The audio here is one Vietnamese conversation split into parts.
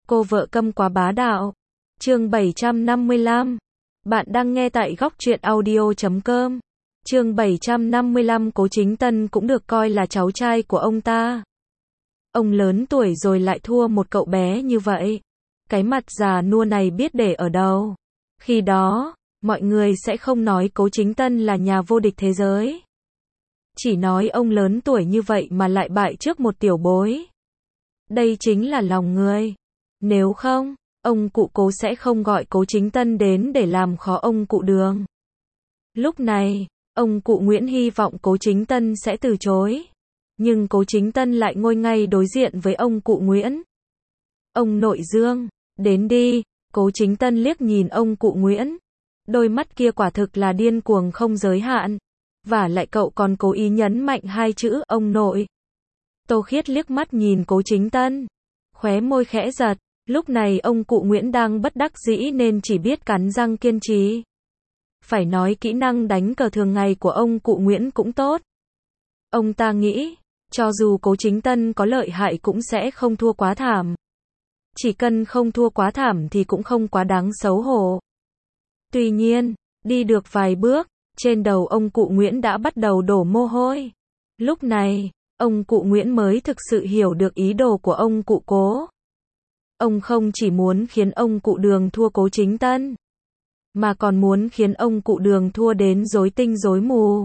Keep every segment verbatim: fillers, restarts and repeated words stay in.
Cô vợ câm quá bá đạo. Chương bảy trăm năm mươi lăm. Bạn đang nghe tại góc truyện audio chấm com. Chương bảy trăm năm mươi lăm. Cố Chính Tân cũng được coi là cháu trai của ông ta. Ông lớn tuổi rồi lại thua một cậu bé như vậy. Cái mặt già nua này biết để ở đâu. Khi đó, mọi người sẽ không nói Cố Chính Tân là nhà vô địch thế giới. Chỉ nói ông lớn tuổi như vậy mà lại bại trước một tiểu bối. Đây chính là lòng người. Nếu không, ông cụ Cố sẽ không gọi Cố Chính Tân đến để làm khó ông cụ Đường. Lúc này, ông cụ Nguyễn hy vọng Cố Chính Tân sẽ từ chối. Nhưng Cố Chính Tân lại ngồi ngay đối diện với ông cụ Nguyễn. Ông nội Dương, đến đi. Cố Chính Tân liếc nhìn ông cụ Nguyễn. Đôi mắt kia quả thực là điên cuồng không giới hạn. Và lại cậu còn cố ý nhấn mạnh hai chữ ông nội. Tô Khiết liếc mắt nhìn Cố Chính Tân. Khóe môi khẽ giật. Lúc này ông cụ Nguyễn đang bất đắc dĩ nên chỉ biết cắn răng kiên trì. Phải nói kỹ năng đánh cờ thường ngày của ông cụ Nguyễn cũng tốt. Ông ta nghĩ, cho dù Cố Chính Tân có lợi hại cũng sẽ không thua quá thảm. Chỉ cần không thua quá thảm thì cũng không quá đáng xấu hổ. Tuy nhiên, đi được vài bước, trên đầu ông cụ Nguyễn đã bắt đầu đổ mồ hôi. Lúc này, ông cụ Nguyễn mới thực sự hiểu được ý đồ của ông cụ Cố. Ông không chỉ muốn khiến ông cụ Đường thua Cố Chính Tân, mà còn muốn khiến ông cụ Đường thua đến rối tinh rối mù.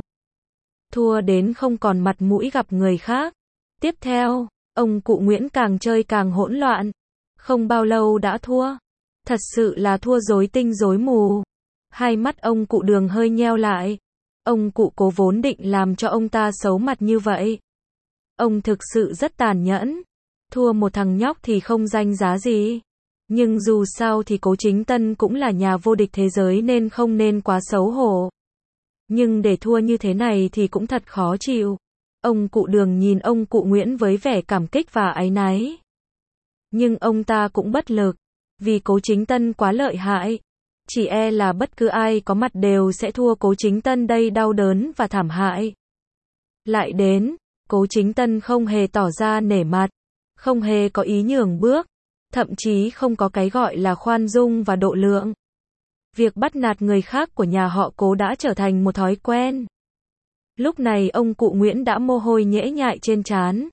Thua đến không còn mặt mũi gặp người khác. Tiếp theo, ông cụ Nguyễn càng chơi càng hỗn loạn. Không bao lâu đã thua. Thật sự là thua rối tinh rối mù. Hai mắt ông cụ Đường hơi nheo lại. Ông cụ Cố vốn định làm cho ông ta xấu mặt như vậy. Ông thực sự rất tàn nhẫn. Thua một thằng nhóc thì không danh giá gì. Nhưng dù sao thì Cố Chính Tân cũng là nhà vô địch thế giới nên không nên quá xấu hổ. Nhưng để thua như thế này thì cũng thật khó chịu. Ông cụ Đường nhìn ông cụ Nguyễn với vẻ cảm kích và áy náy. Nhưng ông ta cũng bất lực. Vì Cố Chính Tân quá lợi hại. Chỉ e là bất cứ ai có mặt đều sẽ thua Cố Chính Tân đây đau đớn và thảm hại. Lại đến, Cố Chính Tân không hề tỏ ra nể mặt. Không hề có ý nhường bước. Thậm chí không có cái gọi là khoan dung và độ lượng. Việc bắt nạt người khác của nhà họ Cố đã trở thành một thói quen. Lúc này ông cụ Nguyễn đã mồ hôi nhễ nhại trên trán.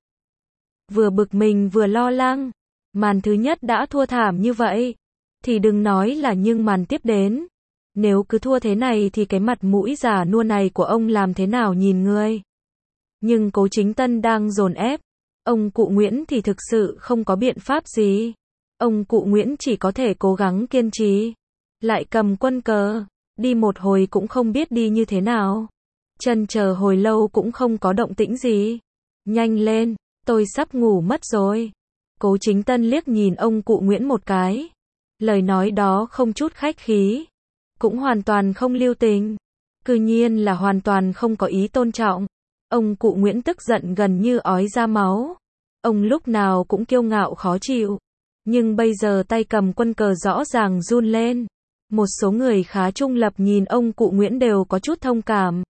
Vừa bực mình vừa lo lắng. Màn thứ nhất đã thua thảm như vậy. Thì đừng nói là nhưng màn tiếp đến. Nếu cứ thua thế này thì cái mặt mũi già nua này của ông làm thế nào nhìn người. Nhưng Cố Chính Tân đang dồn ép. Ông cụ Nguyễn thì thực sự không có biện pháp gì. Ông cụ Nguyễn chỉ có thể cố gắng kiên trì. Lại cầm quân cờ. Đi một hồi cũng không biết đi như thế nào. Chân chờ hồi lâu cũng không có động tĩnh gì. Nhanh lên, tôi sắp ngủ mất rồi. Cố Chính Tân liếc nhìn ông cụ Nguyễn một cái. Lời nói đó không chút khách khí. Cũng hoàn toàn không lưu tình. Cứ nhiên là hoàn toàn không có ý tôn trọng. Ông cụ Nguyễn tức giận gần như ói ra máu. Ông lúc nào cũng kiêu ngạo khó chịu. Nhưng bây giờ tay cầm quân cờ rõ ràng run lên. Một số người khá trung lập nhìn ông cụ Nguyễn đều có chút thông cảm.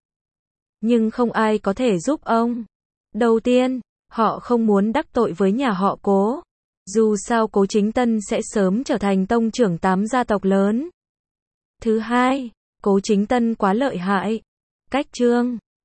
Nhưng không ai có thể giúp ông. Đầu tiên, họ không muốn đắc tội với nhà họ Cố. Dù sao Cố Chính Tân sẽ sớm trở thành tông trưởng tám gia tộc lớn. Thứ hai, Cố Chính Tân quá lợi hại. Cách chương